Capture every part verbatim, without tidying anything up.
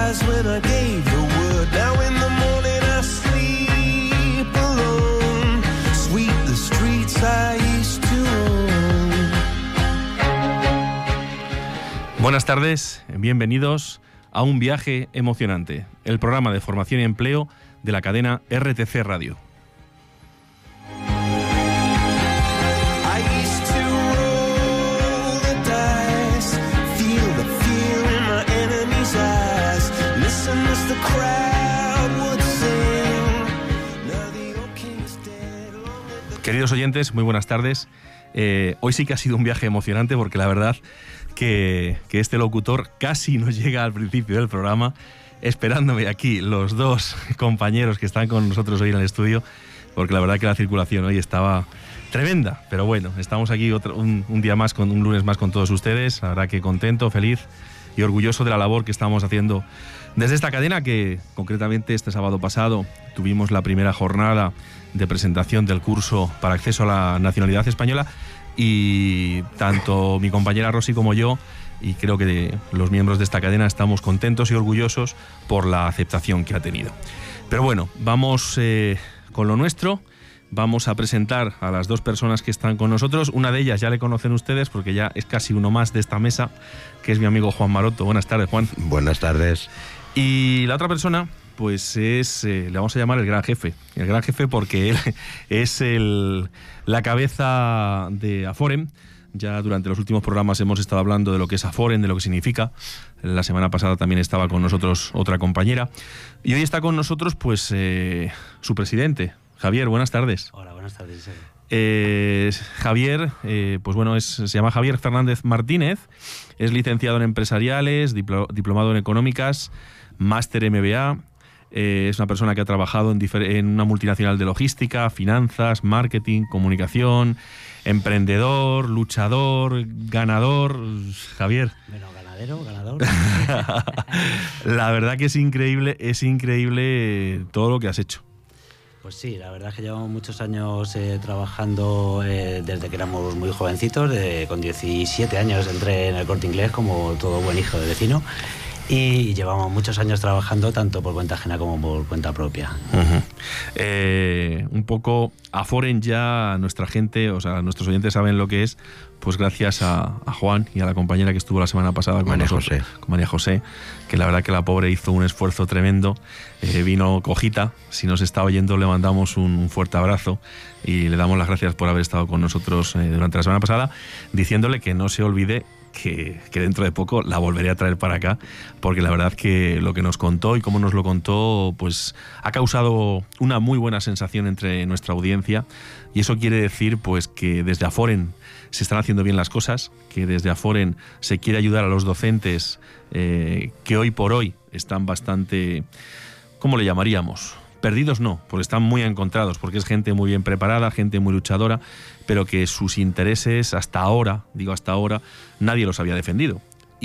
eyes when I gave the word. Now in the morning I sleep alone. Sweep the streets I used to own. Buenas tardes, bienvenidos a Un Viaje Emocionante, el programa de formación y empleo de la cadena R T C Radio. Queridos oyentes, muy buenas tardes. Eh, hoy sí que ha sido un viaje emocionante porque la verdad que, que este locutor casi no llega al principio del programa, esperándome aquí los dos compañeros que están con nosotros hoy en el estudio, porque la verdad que la circulación hoy estaba tremenda. Pero bueno, estamos aquí otro, un, un día más, con un lunes más con todos ustedes. La verdad que contento, feliz y orgulloso de la labor que estamos haciendo desde esta cadena, que concretamente este sábado pasado tuvimos la primera jornada de presentación del curso para acceso a la nacionalidad española, y tanto mi compañera Rosy como yo, y creo que de los miembros de esta cadena, estamos contentos y orgullosos por la aceptación que ha tenido. Pero bueno, vamos eh, con lo nuestro. Vamos a presentar a las dos personas que están con nosotros. Una de ellas ya le conocen ustedes porque ya es casi uno más de esta mesa, que es mi amigo Juan Maroto. Buenas tardes, Juan. Buenas tardes. Y la otra persona, pues es, eh, le vamos a llamar el gran jefe. El gran jefe porque él es el, la cabeza de Aforem. Ya durante los últimos programas hemos estado hablando de lo que es Aforem, de lo que significa. La semana pasada también estaba con nosotros otra compañera. Y hoy está con nosotros pues eh, su presidente, Javier. Buenas tardes. Hola, buenas tardes. Eh, Javier, eh, pues bueno, es, se llama Javier Fernández Martínez. Es licenciado en empresariales, diplo, diplomado en económicas, máster M B A. Eh, es una persona que ha trabajado en, difer- en una multinacional de logística, finanzas, marketing, comunicación, emprendedor, luchador, ganador. Javier. Bueno, ganadero, ganador. La verdad que es increíble, es increíble todo lo que has hecho. Pues sí, la verdad es que llevamos muchos años eh, trabajando eh, desde que éramos muy jovencitos. De, con diecisiete años entré en el Corte Inglés como todo buen hijo de vecino. Y llevamos muchos años trabajando tanto por cuenta ajena como por cuenta propia. Uh-huh. Eh, un poco Aforem, ya nuestra gente, o sea, nuestros oyentes saben lo que es, pues gracias a, a Juan y a la compañera que estuvo la semana pasada con María nosotros, José. con María José, que la verdad que la pobre hizo un esfuerzo tremendo. Eh, vino cojita, si nos está oyendo le mandamos un fuerte abrazo y le damos las gracias por haber estado con nosotros eh, durante la semana pasada, diciéndole que no se olvide Que, que dentro de poco la volveré a traer para acá, porque la verdad que lo que nos contó y cómo nos lo contó pues ha causado una muy buena sensación entre nuestra audiencia, y eso quiere decir pues que desde Aforem se están haciendo bien las cosas, que desde Aforem se quiere ayudar a los docentes eh, que hoy por hoy están bastante, ¿cómo le llamaríamos? Perdidos no, porque están muy encontrados, porque es gente muy bien preparada, gente muy luchadora, pero que sus intereses hasta ahora, digo hasta ahora, nadie los había defendido.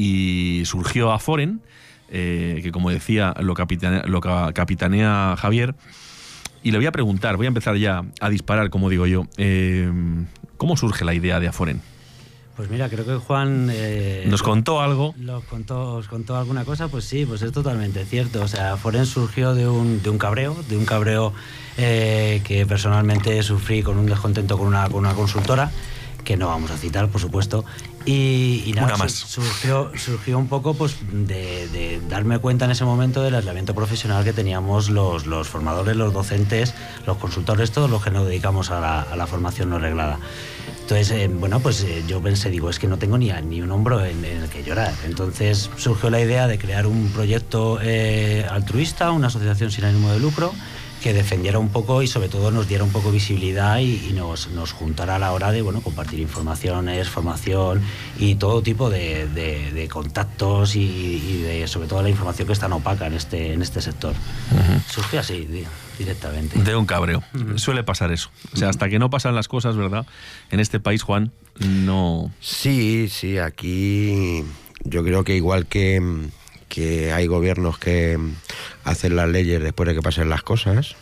Y surgió Aforem, eh, que como decía, lo capitanea, lo capitanea Javier, y le voy a preguntar, voy a empezar ya a disparar, como digo yo, eh, ¿cómo surge la idea de Aforem? Pues mira, creo que Juan... Eh, ¿Nos contó algo? Los contó, ¿Os contó alguna cosa? Pues sí, pues es totalmente cierto. O sea, Aforem surgió de un, de un cabreo, de un cabreo eh, que personalmente sufrí con un descontento con una, con una consultora, que no vamos a citar, por supuesto. Y, y nada, una más. Surgió, surgió un poco pues de, de darme cuenta en ese momento del aislamiento profesional que teníamos los, los formadores, los docentes, los consultores, todos los que nos dedicamos a la, a la formación no reglada. Entonces, eh, bueno, pues eh, yo pensé, digo, es que no tengo ni, ni un hombro en, en el que llorar. Entonces surgió la idea de crear un proyecto eh, altruista, una asociación sin ánimo de lucro, que defendiera un poco y sobre todo nos diera un poco visibilidad y, y nos, nos juntara a la hora de bueno compartir informaciones, formación y todo tipo de, de, de contactos y, y de sobre todo la información que es tan opaca en este, en este sector. Uh-huh. Surgió así, directamente. De un cabreo. Uh-huh. Suele pasar eso. O sea, hasta que no pasan las cosas, ¿verdad? En este país, Juan, no... Sí, sí, aquí yo creo que igual que... que hay gobiernos que hacen las leyes después de que pasen las cosas,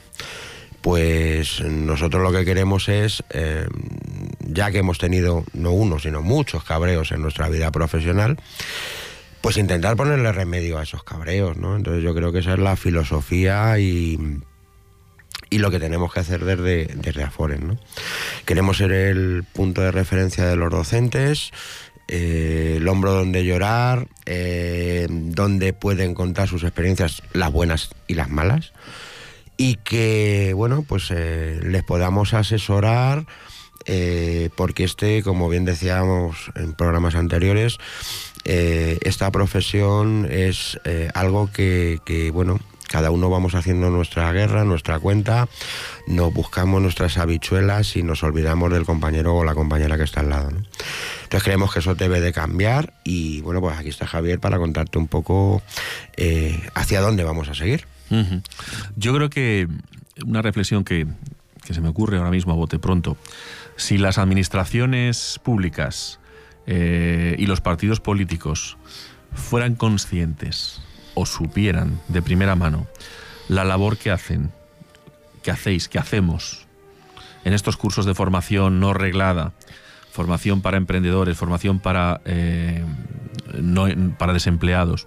pues nosotros lo que queremos es, eh, ya que hemos tenido no uno, sino muchos cabreos en nuestra vida profesional, pues intentar ponerle remedio a esos cabreos, ¿no? Entonces yo creo que esa es la filosofía y, y lo que tenemos que hacer desde, desde Afores, ¿no? Queremos ser el punto de referencia de los docentes, eh, el hombro donde llorar, eh, donde pueden contar sus experiencias, las buenas y las malas, y que, bueno, pues eh, les podamos asesorar, eh, porque este, como bien decíamos en programas anteriores, eh, esta profesión es eh, algo que, que, bueno, cada uno vamos haciendo nuestra guerra, nuestra cuenta, nos buscamos nuestras habichuelas y nos olvidamos del compañero o la compañera que está al lado, ¿no? Entonces creemos que eso debe de cambiar y, bueno, pues aquí está Javier para contarte un poco eh, hacia dónde vamos a seguir. Uh-huh. Yo creo que una reflexión que, que se me ocurre ahora mismo a bote pronto, si las administraciones públicas eh, y los partidos políticos fueran conscientes o supieran de primera mano la labor que hacen, que hacéis, que hacemos en estos cursos de formación no reglada, formación para emprendedores, formación para, eh, no, para desempleados,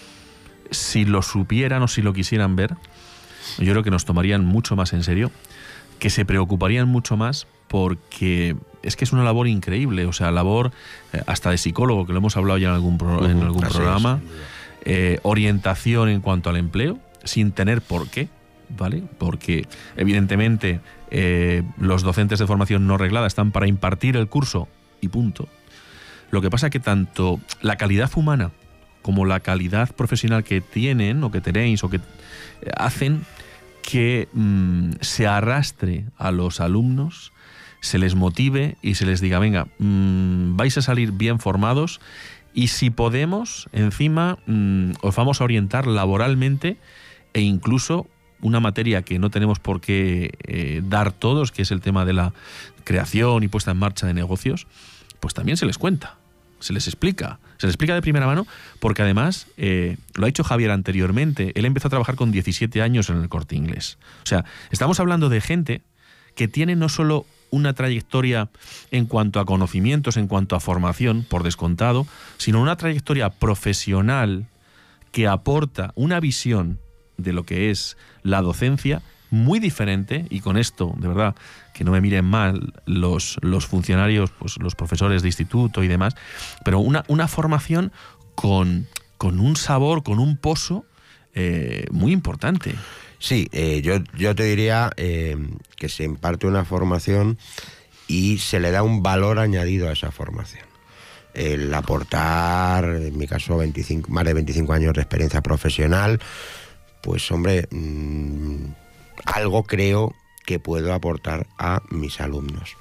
si lo supieran o si lo quisieran ver, yo creo que nos tomarían mucho más en serio, que se preocuparían mucho más, porque es que es una labor increíble, o sea, labor eh, hasta de psicólogo, que lo hemos hablado ya en algún, pro, en algún programa, eh, orientación en cuanto al empleo, sin tener por qué, ¿vale? Porque evidentemente eh, los docentes de formación no reglada están para impartir el curso y punto. Lo que pasa es que tanto la calidad humana como la calidad profesional que tienen o que tenéis o que hacen que mmm, se arrastre a los alumnos, se les motive y se les diga, venga, mmm, vais a salir bien formados y si podemos, encima mmm, os vamos a orientar laboralmente e incluso una materia que no tenemos por qué eh, dar todos, que es el tema de la creación y puesta en marcha de negocios, pues también se les cuenta. Se les explica, se les explica de primera mano, porque además, eh, lo ha dicho Javier anteriormente, él empezó a trabajar con diecisiete años en el Corte Inglés. O sea, estamos hablando de gente que tiene no solo una trayectoria en cuanto a conocimientos, en cuanto a formación, por descontado, sino una trayectoria profesional que aporta una visión de lo que es la docencia muy diferente, y con esto, de verdad, que no me miren mal los, los funcionarios, pues los profesores de instituto y demás, pero una, una formación con, con un sabor, con un pozo eh, muy importante. Sí, eh, yo, yo te diría eh, que se imparte una formación y se le da un valor añadido a esa formación. El aportar, en mi caso, veinticinco, más de veinticinco años de experiencia profesional, pues hombre, mmm, algo creo que puedo aportar a mis alumnos.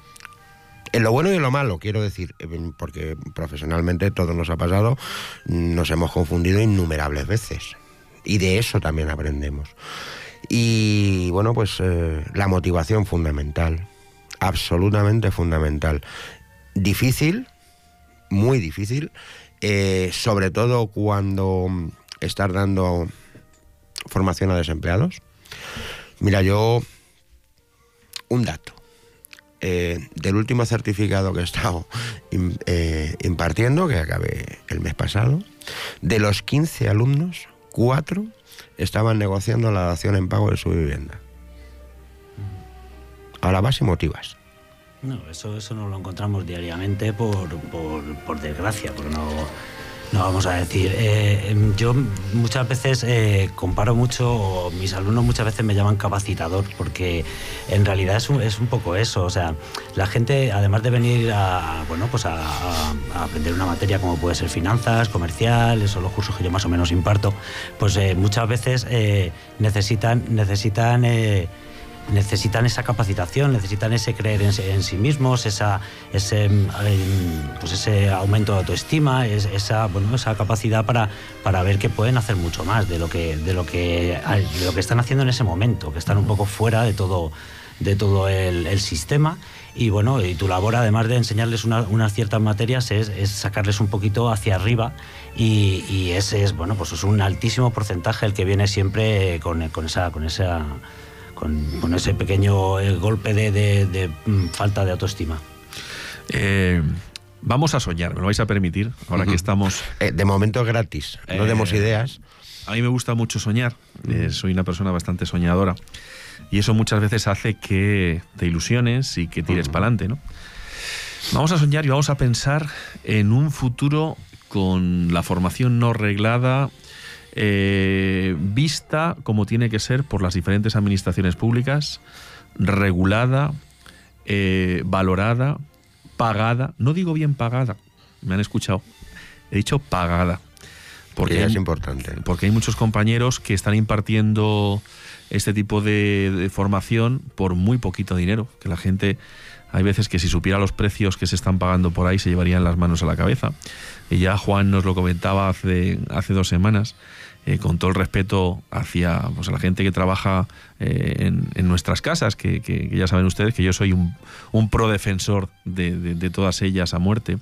En lo bueno y en lo malo, quiero decir, porque profesionalmente todo nos ha pasado, nos hemos confundido innumerables veces. Y de eso también aprendemos. Y bueno, pues eh, la motivación fundamental, absolutamente fundamental. Difícil, muy difícil, eh, sobre todo cuando estás dando formación a desempleados. Mira, yo, un dato, eh, del último certificado que he estado in, eh, impartiendo, que acabé el mes pasado, de los quince alumnos, cuatro estaban negociando la dación en pago de su vivienda. Ahora vas y motivas. No, eso, eso no lo encontramos diariamente por, por, por desgracia, porque no... No, vamos a decir, eh, yo muchas veces eh, comparo mucho, o mis alumnos muchas veces me llaman capacitador, porque en realidad es un, es un poco eso, o sea, la gente, además de venir a, bueno, pues a, a, a aprender una materia como puede ser finanzas, comercial, esos son los cursos que yo más o menos imparto, pues eh, muchas veces eh, necesitan, necesitan eh, necesitan esa capacitación, necesitan ese creer en, en sí mismos, esa, ese, pues ese aumento de autoestima, es, esa, bueno, esa capacidad para, para ver que pueden hacer mucho más de lo que, de lo que, de lo que están haciendo en ese momento, que están un poco fuera de todo, de todo el, el sistema. Y bueno, y tu labor, además de enseñarles una, unas ciertas materias, es, es sacarles un poquito hacia arriba, y, y ese es, bueno, pues es un altísimo porcentaje el que viene siempre con, con esa, con esa Con, con ese pequeño eh, golpe de, de, de mm, falta de autoestima. Eh, vamos a soñar, me lo vais a permitir, ahora uh-huh. que estamos... Eh, de momento es gratis, no eh, demos ideas. A mí me gusta mucho soñar, uh-huh. eh, soy una persona bastante soñadora, y eso muchas veces hace que te ilusiones y que tires uh-huh. para adelante, ¿no? Vamos a soñar y vamos a pensar en un futuro con la formación no reglada, eh, vista como tiene que ser por las diferentes administraciones públicas, regulada, eh, valorada, pagada. No digo bien pagada, me han escuchado, he dicho pagada. Porque es importante. Porque hay muchos compañeros que están impartiendo este tipo de, de formación por muy poquito dinero, que la gente... Hay veces que si supiera los precios que se están pagando por ahí se llevarían las manos a la cabeza. Y ya Juan nos lo comentaba hace, hace dos semanas, eh, con todo el respeto hacia pues, la gente que trabaja eh, en, en nuestras casas, que, que, que ya saben ustedes que yo soy un, un pro defensor de, de, de todas ellas a muerte.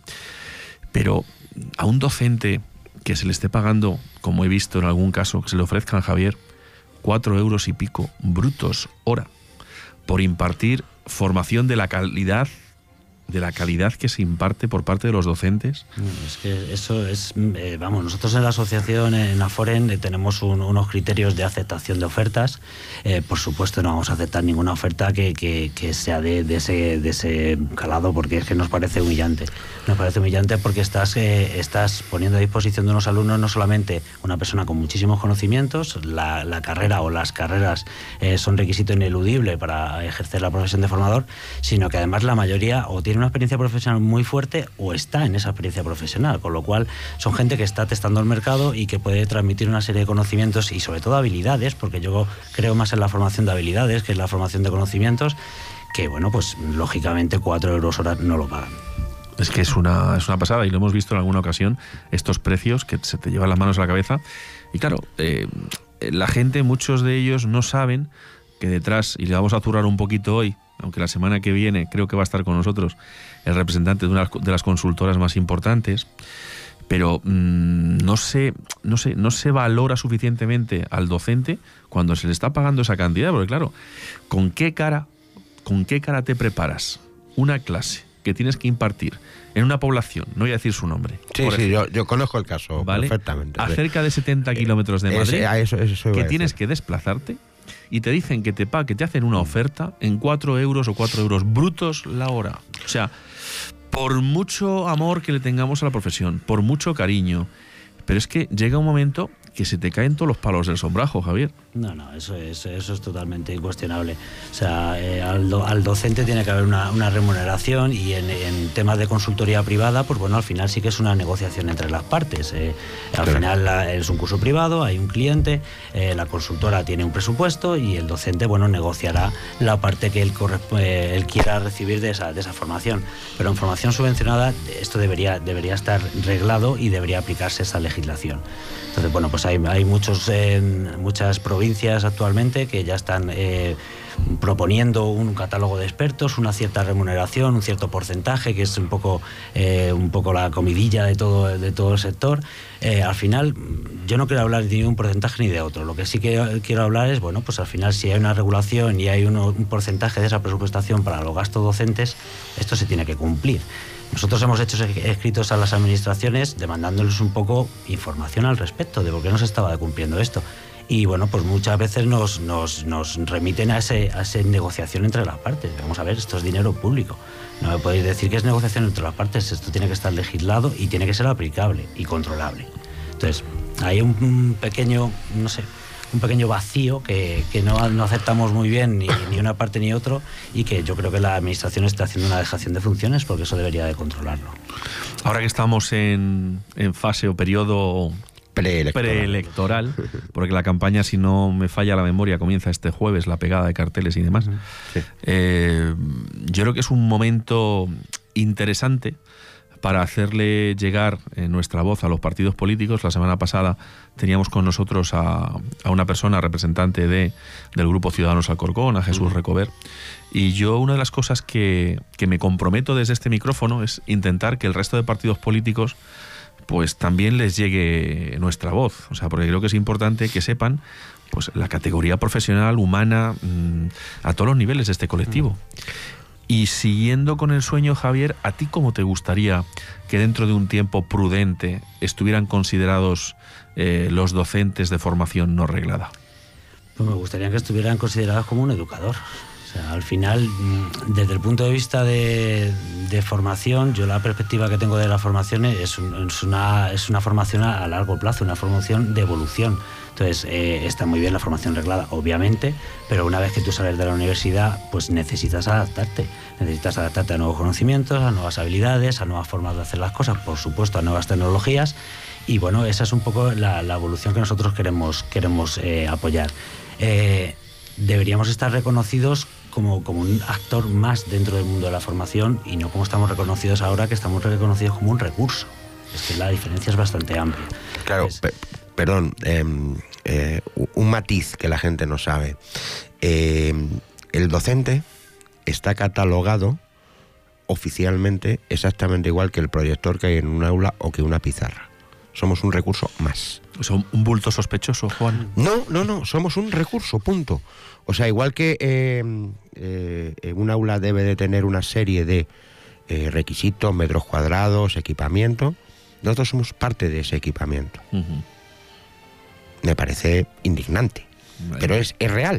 Pero a un docente que se le esté pagando, como he visto en algún caso, que se le ofrezcan, Javier, cuatro euros y pico brutos hora por impartir formación de la calidad de la calidad que se imparte por parte de los docentes. Es que eso es, eh, vamos, nosotros en la asociación, en Aforen, eh, tenemos un, unos criterios de aceptación de ofertas. Eh, por supuesto no vamos a aceptar ninguna oferta que, que, que sea de, de, ese, de ese calado, porque es que nos parece humillante. Nos parece humillante porque estás, eh, estás poniendo a disposición de unos alumnos no solamente una persona con muchísimos conocimientos, la, la carrera o las carreras eh, son requisito ineludible para ejercer la profesión de formador, sino que además la mayoría o tiene una experiencia profesional muy fuerte o está en esa experiencia profesional, con lo cual son gente que está testando el mercado y que puede transmitir una serie de conocimientos y sobre todo habilidades, porque yo creo más en la formación de habilidades que en la formación de conocimientos, que bueno, pues lógicamente cuatro euros hora no lo pagan. Es que es una, es una pasada y lo hemos visto en alguna ocasión, estos precios que se te llevan las manos a la cabeza. Y claro, eh, la gente, muchos de ellos no saben que detrás, y le vamos a zurrar un poquito hoy, aunque la semana que viene creo que va a estar con nosotros el representante de una de las consultoras más importantes, pero mmm, no se, no se, no se valora suficientemente al docente cuando se le está pagando esa cantidad, porque claro, ¿con qué cara, con qué cara te preparas una clase que tienes que impartir en una población, no voy a decir su nombre? Sí, sí, ejemplo, yo, yo conozco el caso, ¿vale?, perfectamente. A cerca de setenta eh, kilómetros de Madrid, ese, eso, eso que tienes que desplazarte y te dicen que te, pa, que te hacen una oferta en cuatro euros o cuatro euros brutos la hora. O sea, por mucho amor que le tengamos a la profesión, por mucho cariño, pero es que llega un momento que se te caen todos los palos del sombrajo, Javier. No, no, eso es, eso es totalmente incuestionable. O sea, eh, al, do, al docente tiene que haber una, una remuneración y en, en temas de consultoría privada, pues bueno, al final sí que es una negociación entre las partes. Eh, al claro. final la, es un curso privado, hay un cliente, eh, la consultora tiene un presupuesto y el docente, bueno, negociará la parte que él, eh, él quiera recibir de esa, de esa formación. Pero en formación subvencionada esto debería, debería estar reglado y debería aplicarse esa legislación. Entonces, bueno, pues hay, hay muchos, eh, muchas provincias actualmente que ya están eh, proponiendo un catálogo de expertos, una cierta remuneración, un cierto porcentaje, que es un poco, eh, un poco la comidilla de todo, de todo el sector. Eh, al final, yo no quiero hablar ni de un porcentaje ni de otro. Lo que sí que quiero hablar es, bueno, pues al final si hay una regulación y hay uno, un porcentaje de esa presupuestación para los gastos docentes, esto se tiene que cumplir. Nosotros hemos hecho escritos a las administraciones demandándoles un poco información al respecto de por qué no se estaba cumpliendo esto. Y bueno, pues muchas veces nos, nos, nos remiten a, ese, a esa negociación entre las partes. Vamos a ver, esto es dinero público. No me podéis decir que es negociación entre las partes. Esto tiene que estar legislado y tiene que ser aplicable y controlable. Entonces, hay un, un pequeño, no sé, un pequeño vacío que, que no, no aceptamos muy bien ni, ni una parte ni otro, y que yo creo que la administración está haciendo una dejación de funciones, porque eso debería de controlarlo. Ahora que estamos en, en fase o periodo preelectoral. preelectoral, porque la campaña, si no me falla la memoria, comienza este jueves, la pegada de carteles y demás. Sí. Eh, yo creo que es un momento interesante para hacerle llegar eh, nuestra voz a los partidos políticos. La semana pasada teníamos con nosotros a, a una persona representante de, del Grupo Ciudadanos Alcorcón, a Jesús Recover, y yo una de las cosas que, que me comprometo desde este micrófono es intentar que el resto de partidos políticos pues también les llegue nuestra voz. O sea, porque creo que es importante que sepan pues la categoría profesional, humana, mmm, a todos los niveles de este colectivo. Y siguiendo con el sueño, Javier, ¿a ti cómo te gustaría que dentro de un tiempo prudente estuvieran considerados eh, los docentes de formación no reglada? Pues me gustaría que estuvieran considerados como un educador. O sea, al final, desde el punto de vista de, de formación, yo la perspectiva que tengo de la formación es, un, es, una, es una formación a, a largo plazo, una formación de evolución. Entonces, eh, está muy bien la formación reglada, obviamente, pero una vez que tú sales de la universidad, pues necesitas adaptarte. Necesitas adaptarte a nuevos conocimientos, a nuevas habilidades, a nuevas formas de hacer las cosas, por supuesto, a nuevas tecnologías. Y bueno, esa es un poco la, la evolución que nosotros queremos, queremos eh, apoyar. Eh, deberíamos estar reconocidos como, como un actor más dentro del mundo de la formación y no como estamos reconocidos ahora, que estamos reconocidos como un recurso. Es que la diferencia es bastante amplia. Claro, es, pe perdón, eh, eh, un matiz que la gente no sabe. Eh, el docente está catalogado oficialmente exactamente igual que el proyector que hay en un aula o que una pizarra. Somos un recurso más. ¿Son un bulto sospechoso, Juan? No, no, no, somos un recurso, punto. O sea, igual que eh, eh, un aula debe de tener una serie de eh, requisitos, metros cuadrados, equipamiento, nosotros somos parte de ese equipamiento. Uh-huh. Me parece indignante, vale. Pero es, es real.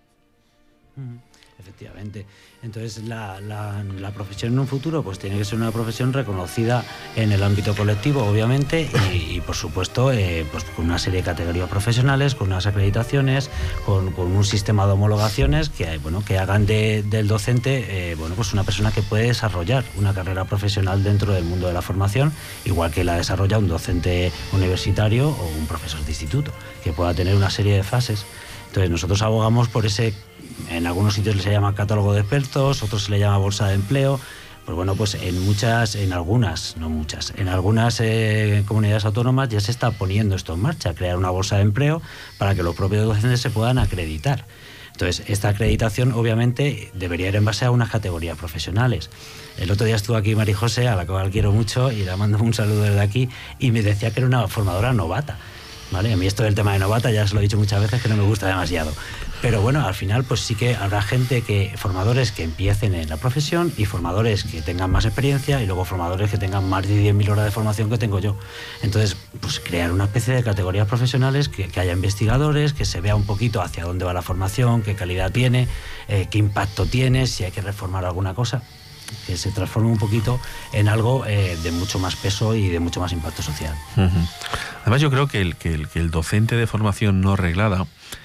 Uh-huh. Efectivamente. Entonces la, la, la profesión en un futuro pues tiene que ser una profesión reconocida en el ámbito colectivo, obviamente, y, y por supuesto eh, pues con una serie de categorías profesionales, con unas acreditaciones, con, con un sistema de homologaciones que, bueno, que hagan de, del docente eh, bueno, pues una persona que puede desarrollar una carrera profesional dentro del mundo de la formación, igual que la desarrolla un docente universitario o un profesor de instituto, que pueda tener una serie de fases. Entonces nosotros abogamos por ese, en algunos sitios se llama catálogo de expertos, otros se le llama bolsa de empleo. Pues bueno, pues en muchas, en algunas, no muchas, en algunas eh, comunidades autónomas ya se está poniendo esto en marcha, crear una bolsa de empleo para que los propios docentes se puedan acreditar. Entonces, esta acreditación obviamente debería ir en base a unas categorías profesionales. El otro día estuvo aquí María José, a la cual quiero mucho, y le mando un saludo desde aquí, y me decía que era una formadora novata. ¿Vale? A mí esto del tema de novata ya se lo he dicho muchas veces que no me gusta demasiado. Pero bueno, al final pues sí que habrá gente que, formadores que empiecen en la profesión y formadores que tengan más experiencia y luego formadores que tengan más de diez mil horas de formación que tengo yo. Entonces, pues crear una especie de categorías profesionales, que, que haya investigadores, que se vea un poquito hacia dónde va la formación, qué calidad tiene, eh, qué impacto tiene, si hay que reformar alguna cosa, que se transforme un poquito en algo eh, de mucho más peso y de mucho más impacto social. Uh-huh. Además yo creo que el, que, el, que el docente de formación no reglada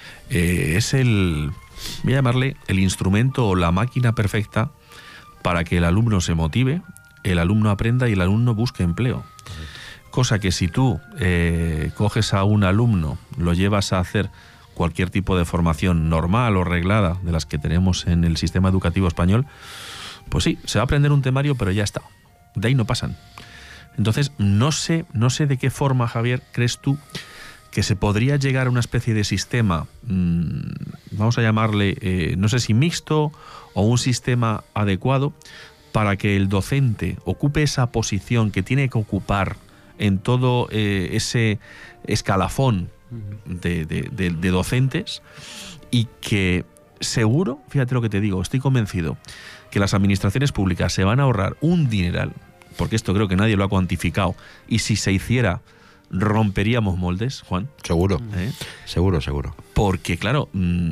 eh, es el, voy a llamarle, el instrumento o la máquina perfecta para que el alumno se motive, el alumno aprenda y el alumno busque empleo. Uh-huh. Cosa que si tú eh, coges a un alumno, lo llevas a hacer cualquier tipo de formación normal o reglada de las que tenemos en el sistema educativo español, pues sí, se va a aprender un temario, pero ya está. De ahí no pasan. Entonces, no sé, no sé de qué forma, Javier, crees tú que se podría llegar a una especie de sistema, mmm, vamos a llamarle, eh, no sé si mixto o un sistema adecuado para que el docente ocupe esa posición que tiene que ocupar en todo eh, ese escalafón de, de, de, de docentes y que seguro, fíjate lo que te digo, estoy convencido que las administraciones públicas se van a ahorrar un dineral, porque esto creo que nadie lo ha cuantificado, y si se hiciera, romperíamos moldes, Juan. Seguro, ¿Eh? seguro, seguro. Porque, claro,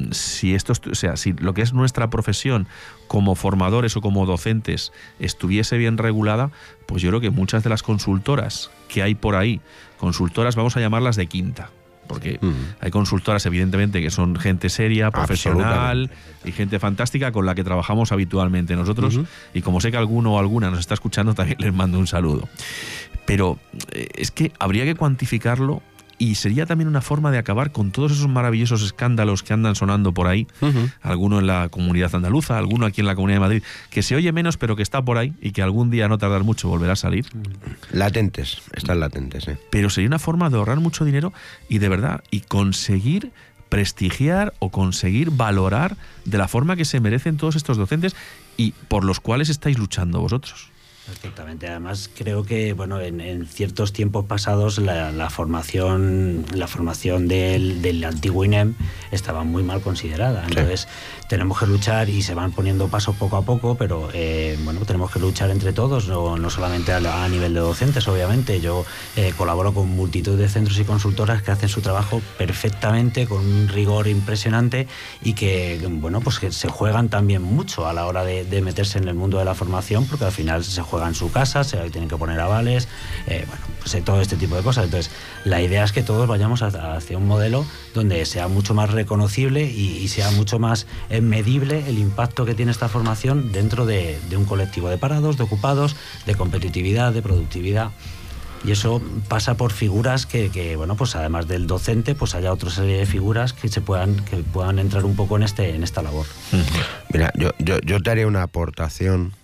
si esto, o sea, si lo que es nuestra profesión como formadores o como docentes estuviese bien regulada, pues yo creo que muchas de las consultoras que hay por ahí, consultoras, vamos a llamarlas de quinta, porque uh-huh. hay consultoras evidentemente que son gente seria, profesional y gente fantástica con la que trabajamos habitualmente nosotros, uh-huh. y como sé que alguno o alguna nos está escuchando, también les mando un saludo. Pero eh, es que habría que cuantificarlo y sería también una forma de acabar con todos esos maravillosos escándalos que andan sonando por ahí, uh-huh. alguno en la comunidad andaluza, alguno aquí en la Comunidad de Madrid, que se oye menos pero que está por ahí y que algún día, no tardar mucho, volverá a salir. Latentes, están latentes, ¿eh? Pero sería una forma de ahorrar mucho dinero y de verdad, y conseguir prestigiar o conseguir valorar de la forma que se merecen todos estos docentes y por los cuales estáis luchando vosotros. Perfectamente. Además, creo que bueno, en, en ciertos tiempos pasados la, la formación, la formación del, del antiguo I N E M estaba muy mal considerada. Entonces, sí. tenemos que luchar y se van poniendo pasos poco a poco, pero eh, bueno, tenemos que luchar entre todos, no, no solamente a, a nivel de docentes, obviamente. Yo eh, colaboro con multitud de centros y consultoras que hacen su trabajo perfectamente, con un rigor impresionante y que bueno, pues que se juegan también mucho a la hora de, de meterse en el mundo de la formación, porque al final se juega en su casa, se tienen que poner avales, eh, bueno, pues eh, todo este tipo de cosas. Entonces, la idea es que todos vayamos a, hacia un modelo donde sea mucho más reconocible y, y sea mucho más eh, medible el impacto que tiene esta formación dentro de, de un colectivo de parados, de ocupados, de competitividad, de productividad. Y eso pasa por figuras que, que, bueno, pues además del docente, pues haya otra serie de figuras que se puedan, que puedan entrar un poco en este, en esta labor. Mira, yo, yo, yo te haré una aportación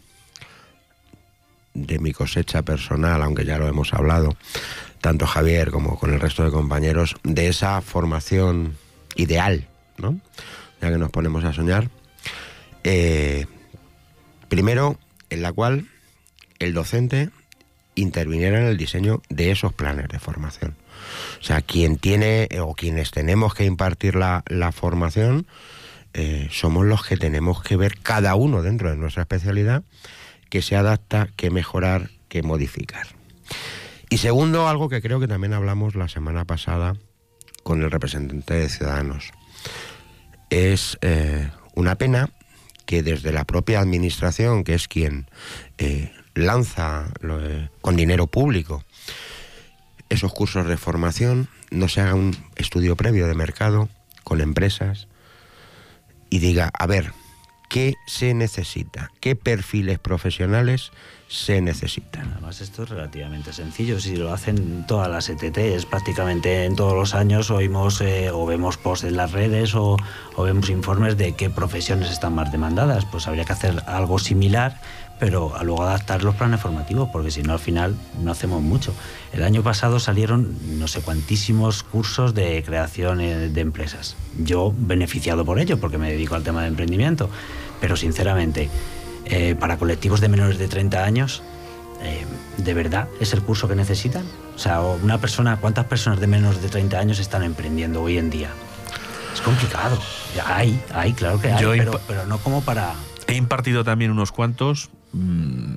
de mi cosecha personal, aunque ya lo hemos hablado, tanto Javier como con el resto de compañeros, de esa formación ideal, ¿no? Ya que nos ponemos a soñar. Eh, primero, en la cual el docente interviniera en el diseño de esos planes de formación. O sea, quien tiene o quienes tenemos que impartir la, la formación eh, somos los que tenemos que ver cada uno dentro de nuestra especialidad que se adapta, que mejorar, que modificar. Y segundo, algo que creo que también hablamos la semana pasada con el representante de Ciudadanos. Es eh, una pena que desde la propia administración, que es quien eh, lanza lo, eh, con dinero público esos cursos de formación, no se haga un estudio previo de mercado con empresas y diga, a ver, ¿qué se necesita? ¿Qué perfiles profesionales se necesitan? Además, esto es relativamente sencillo. Si lo hacen todas las E T Ts, prácticamente en todos los años oímos eh, o vemos posts en las redes o, o vemos informes de qué profesiones están más demandadas. Pues habría que hacer algo similar, pero luego adaptar los planes formativos, porque si no, al final no hacemos mucho. El año pasado salieron no sé cuantísimos cursos de creación de empresas. Yo beneficiado por ello, porque me dedico al tema de emprendimiento, pero sinceramente, eh, para colectivos de menores de treinta años, eh, ¿de verdad es el curso que necesitan? O sea, una persona, ¿cuántas personas de menos de treinta años están emprendiendo hoy en día? Es complicado. Hay, hay, claro que hay, Yo pero, imp- pero no como para... He impartido también unos cuantos mmm,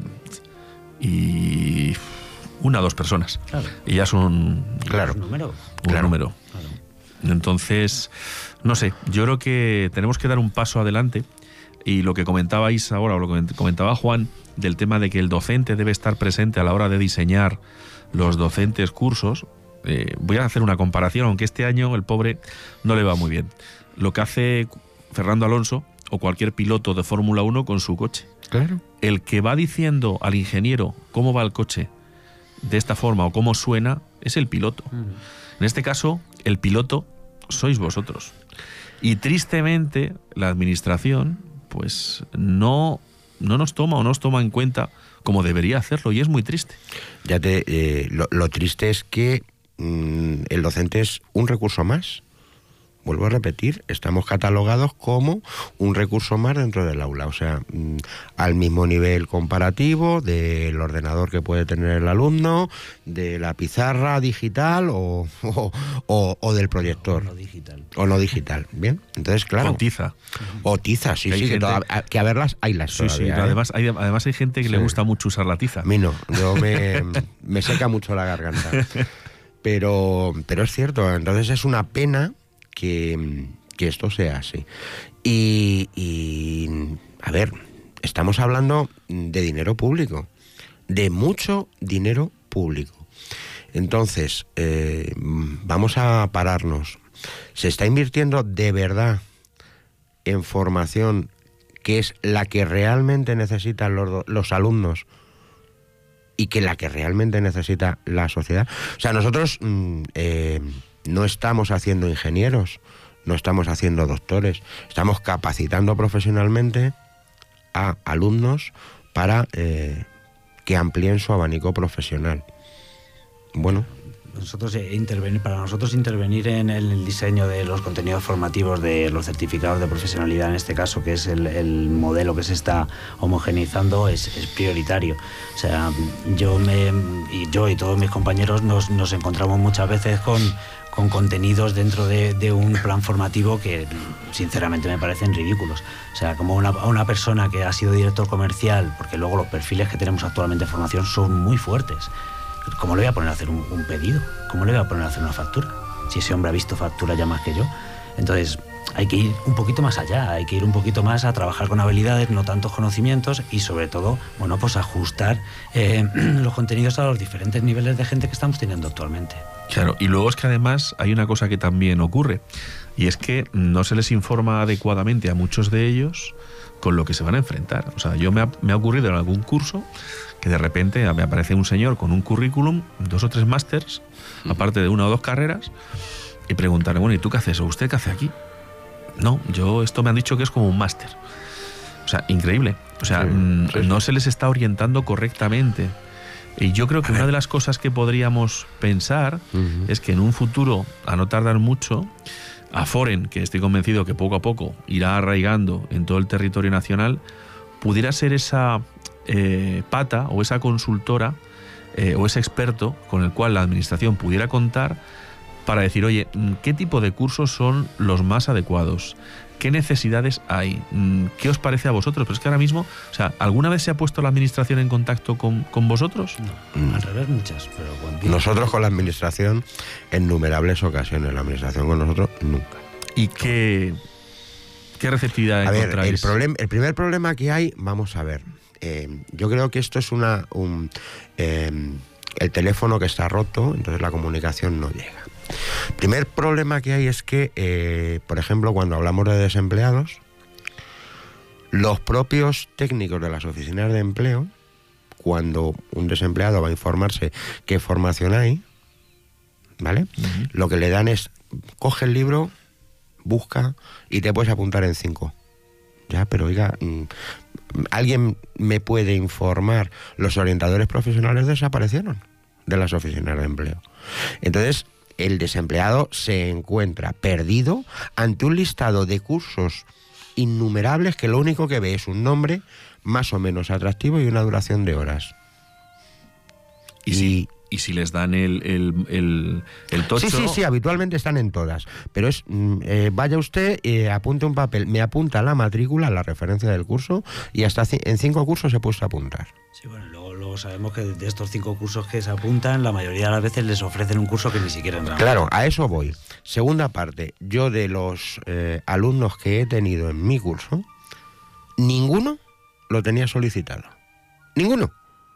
y una o dos personas. Claro. Y ya son Claro. Un número. un Claro. número. Claro. Entonces, no sé, yo creo que tenemos que dar un paso adelante y lo que comentabais ahora, o lo que comentaba Juan, del tema de que el docente debe estar presente a la hora de diseñar los docentes cursos, eh, voy a hacer una comparación, aunque este año el pobre no le va muy bien. Lo que hace Fernando Alonso o cualquier piloto de Fórmula uno con su coche. Claro. El que va diciendo al ingeniero cómo va el coche de esta forma o cómo suena es el piloto. Uh-huh. En este caso, el piloto sois vosotros. Y tristemente, la administración pues no, no nos toma o no os toma en cuenta como debería hacerlo, y es muy triste. Ya te, eh, lo, lo triste es que mmm, el docente es un recurso más. Vuelvo a repetir, estamos catalogados como un recurso más dentro del aula, o sea, mmm, al mismo nivel comparativo del ordenador que puede tener el alumno, de la pizarra digital o, o, o, o del proyector. O no digital. O no digital, ¿bien? Entonces, claro. Con tiza. O tiza, sí, Que hay sí, que, gente- toda- que a verlas hay las Sí, sí. todavía, ¿eh? Además, hay, además hay gente que le Sí. gusta mucho usar la tiza. A mí no, yo me, me seca mucho la garganta. Pero, pero es cierto, entonces es una pena que, que esto sea así. Y, y, a ver, estamos hablando de dinero público, de mucho dinero público. Entonces, eh, vamos a pararnos. ¿Se está invirtiendo de verdad en formación que es la que realmente necesitan los, los alumnos y que la que realmente necesita la sociedad? O sea, nosotros mmm, eh, no estamos haciendo ingenieros, no estamos haciendo doctores, estamos capacitando profesionalmente a alumnos para eh, que amplíen su abanico profesional. Bueno, nosotros intervenir, para nosotros intervenir en el diseño de los contenidos formativos de los certificados de profesionalidad, en este caso, que es el, el modelo que se está homogeneizando, es, es prioritario. O sea, yo me y yo y todos mis compañeros nos, nos encontramos muchas veces con, con contenidos dentro de, de un plan formativo que sinceramente me parecen ridículos. O sea, como una, una persona que ha sido director comercial, porque luego los perfiles que tenemos actualmente en formación son muy fuertes. ¿Cómo le voy a poner a hacer un, un pedido? ¿Cómo le voy a poner a hacer una factura? Si ese hombre ha visto factura ya más que yo. Entonces, hay que ir un poquito más allá, hay que ir un poquito más a trabajar con habilidades, no tantos conocimientos, y sobre todo, bueno, pues ajustar eh, los contenidos a los diferentes niveles de gente que estamos teniendo actualmente. Claro, y luego es que además hay una cosa que también ocurre, y es que no se les informa adecuadamente a muchos de ellos con lo que se van a enfrentar. O sea, yo me ha, me ha ocurrido en algún curso que de repente me aparece un señor con un currículum, dos o tres másters, aparte de una o dos carreras, y preguntarle, bueno, ¿y tú qué haces? ¿O usted qué hace aquí? No, yo esto me han dicho que es como un máster. O sea, increíble. O sea, sí, sí, no sí. se les está orientando correctamente. Y yo creo que una de las cosas que podríamos pensar uh-huh. es que en un futuro, a no tardar mucho, Aforen, que estoy convencido que poco a poco irá arraigando en todo el territorio nacional, pudiera ser esa eh, pata o esa consultora eh, o ese experto con el cual la administración pudiera contar para decir, oye, ¿qué tipo de cursos son los más adecuados? ¿Qué necesidades hay? ¿Qué os parece a vosotros? Pero es que ahora mismo, o sea, ¿alguna vez se ha puesto la administración en contacto con, con vosotros? No, mm. al revés muchas, pero cuando... Nosotros con la administración en innumerables ocasiones, la administración con nosotros nunca. ¿Y qué, qué receptividad a encontráis? ver, el, problem, el primer problema que hay, vamos a ver, eh, yo creo que esto es una... Un, eh, el teléfono que está roto, entonces la comunicación no llega. El primer problema que hay es que, eh, por ejemplo, cuando hablamos de desempleados, los propios técnicos de las oficinas de empleo, cuando un desempleado va a informarse qué formación hay, ¿vale? Uh-huh. Lo que le dan es, coge el libro, busca y te puedes apuntar en cinco. Ya, pero oiga, ¿alguien me puede informar? Los orientadores profesionales desaparecieron de las oficinas de empleo. Entonces, el desempleado se encuentra perdido ante un listado de cursos innumerables que lo único que ve es un nombre más o menos atractivo y una duración de horas. ¿Y, y, si, y si les dan el, el, el, el tocho? Sí, sí, sí, habitualmente están en todas. Pero es, eh, vaya usted, eh, apunte un papel, me apunta la matrícula, la referencia del curso, y hasta c- en cinco cursos se puede apuntar. Sí, bueno, luego, luego sabemos que de estos cinco cursos que se apuntan, la mayoría de las veces les ofrecen un curso que ni siquiera entra. Claro, a eso voy. Segunda parte, yo de los eh, alumnos que he tenido en mi curso, ninguno lo tenía solicitado. Ninguno.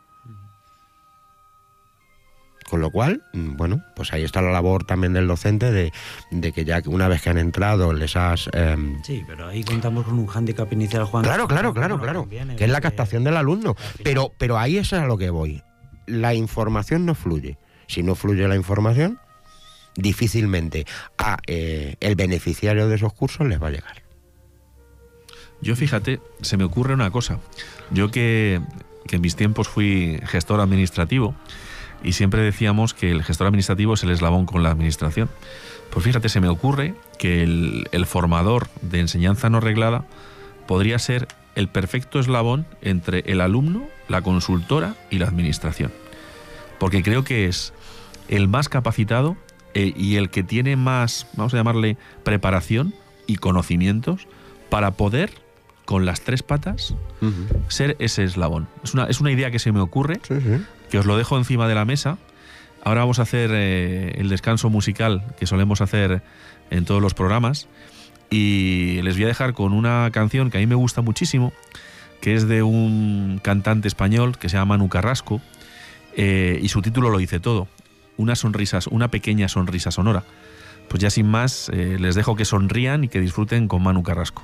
Con lo cual, bueno, pues ahí está la labor también del docente de, de que ya una vez que han entrado les has... Eh... Sí, pero ahí contamos con un hándicap inicial, Juan. Claro, claro, claro, claro, conviene, que es la captación del alumno. Pero, pero ahí es a lo que voy. La información no fluye. Si no fluye la información, difícilmente a eh, el beneficiario de esos cursos les va a llegar. Yo, fíjate, se me ocurre una cosa. Yo que, que en mis tiempos fui gestor administrativo, y siempre decíamos que el gestor administrativo es el eslabón con la administración. Pues fíjate, se me ocurre que el, el formador de enseñanza no reglada podría ser el perfecto eslabón entre el alumno, la consultora y la administración. Porque creo que es el más capacitado eh, y el que tiene más, vamos a llamarle, preparación y conocimientos para poder, con las tres patas, uh-huh. ser ese eslabón. Es una, es una idea que se me ocurre, sí, sí. que os lo dejo encima de la mesa. Ahora vamos a hacer eh, el descanso musical que solemos hacer en todos los programas, y les voy a dejar con una canción que a mí me gusta muchísimo, que es de un cantante español que se llama Manu Carrasco, eh, y su título lo dice todo: una sonrisa, una pequeña sonrisa sonora. Pues ya sin más, eh, les dejo que sonrían y que disfruten con Manu Carrasco.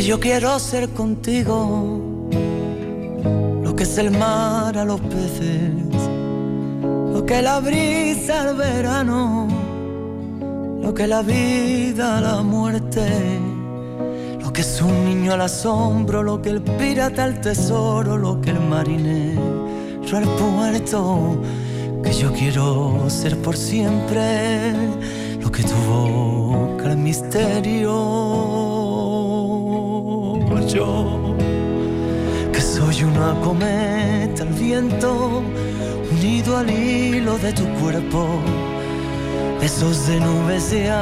yo quiero ser contigo lo que es el mar a los peces, lo que la brisa al verano, lo que la vida a la muerte, lo que es un niño al asombro, lo que el pirata al tesoro, lo que el marinero al puerto, que yo quiero ser por siempre lo que tu boca el misterio. Yo, que soy una cometa al viento, unido al hilo de tu cuerpo, besos de nubes de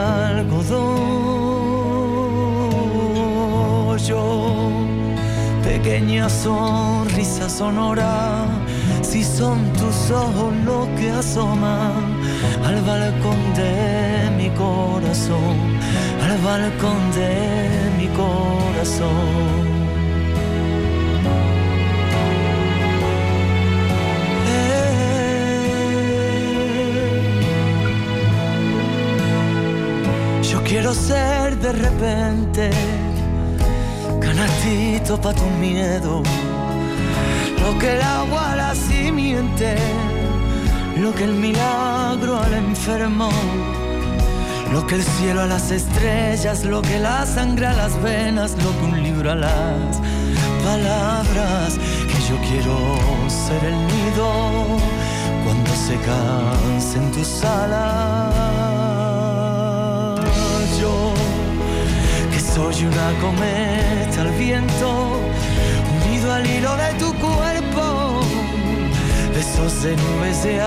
algodón. Yo, pequeña sonrisa sonora, si son tus ojos lo que asoman al balcón de mi corazón, al balcón de mi corazón. Yo quiero ser de repente canastito pa' tu miedo, lo que el agua a la simiente, lo que el milagro al enfermo, lo que el cielo a las estrellas, lo que la sangre a las venas, lo que un libro a las palabras, que yo quiero ser el nido cuando se cansen tus alas. Yo, que soy una cometa al viento, unido al hilo de tu cuerpo, besos de nubes de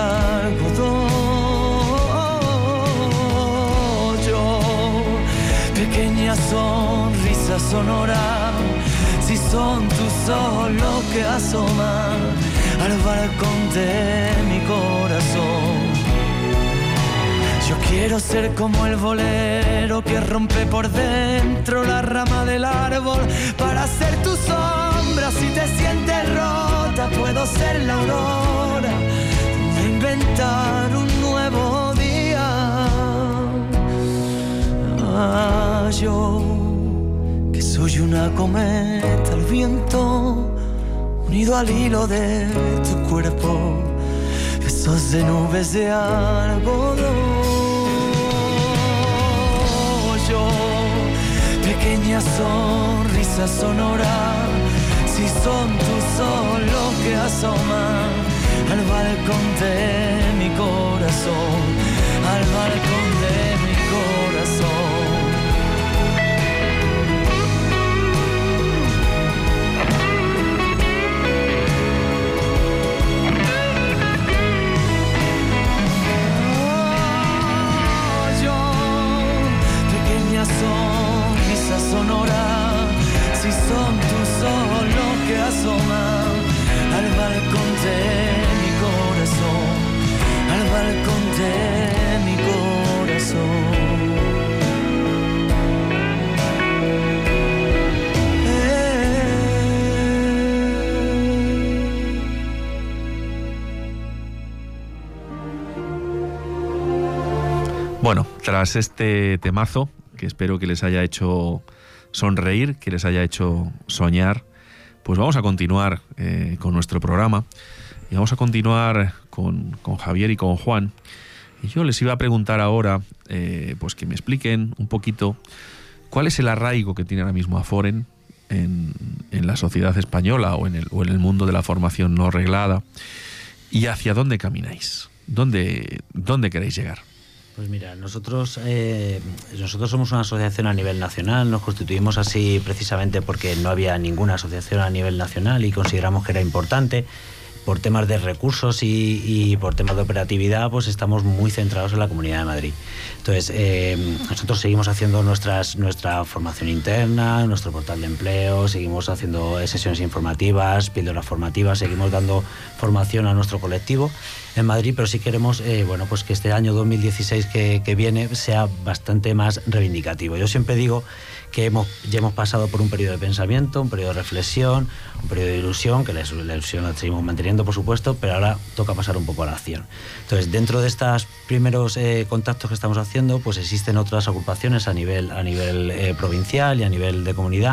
algodón. Yo, pequeña sonrisa sonora, si son tus ojos lo que asoman al balcón de mi corazón. Yo quiero ser como el bolero que rompe por dentro la rama del árbol para ser tu sombra. Si te sientes rota, puedo ser la aurora, inventar un nuevo día. Ah, yo, que soy una cometa al viento, unido al hilo de tu cuerpo, besos de nubes de algodón. Yo, pequeña sonrisa sonora, si son tus ojos los que asoman al balcón de mi corazón, al balcón de mi corazón. Sonrisa sonora, si son tus ojos los que asoman al balcón de mi corazón, al balcón de mi corazón. Bueno, tras este temazo, que espero que les haya hecho sonreír, que les haya hecho soñar, pues vamos a continuar eh, con nuestro programa y vamos a continuar con, con Javier y con Juan. Y yo les iba a preguntar ahora, eh, pues que me expliquen un poquito cuál es el arraigo que tiene ahora mismo Aforen en, en la sociedad española o en, el, o en el mundo de la formación no reglada y hacia dónde camináis, dónde, dónde queréis llegar. Pues mira, nosotros eh, nosotros somos una asociación a nivel nacional, nos constituimos así precisamente porque no había ninguna asociación a nivel nacional y consideramos que era importante. Por temas de recursos y, y por temas de operatividad, pues estamos muy centrados en la Comunidad de Madrid. Entonces, eh, nosotros seguimos haciendo nuestras, nuestra formación interna, nuestro portal de empleo, seguimos haciendo sesiones informativas, píldoras formativas, seguimos dando formación a nuestro colectivo en Madrid, pero sí queremos eh, bueno, pues que este año dos mil dieciséis que, que viene sea bastante más reivindicativo. Yo siempre digo que hemos, ya hemos pasado por un periodo de pensamiento, un periodo de reflexión, un periodo de ilusión, que la, la ilusión la seguimos manteniendo, por supuesto, pero ahora toca pasar un poco a la acción. Entonces, dentro de estos primeros eh, contactos que estamos haciendo, pues existen otras agrupaciones a nivel, a nivel eh, provincial y a nivel de comunidad.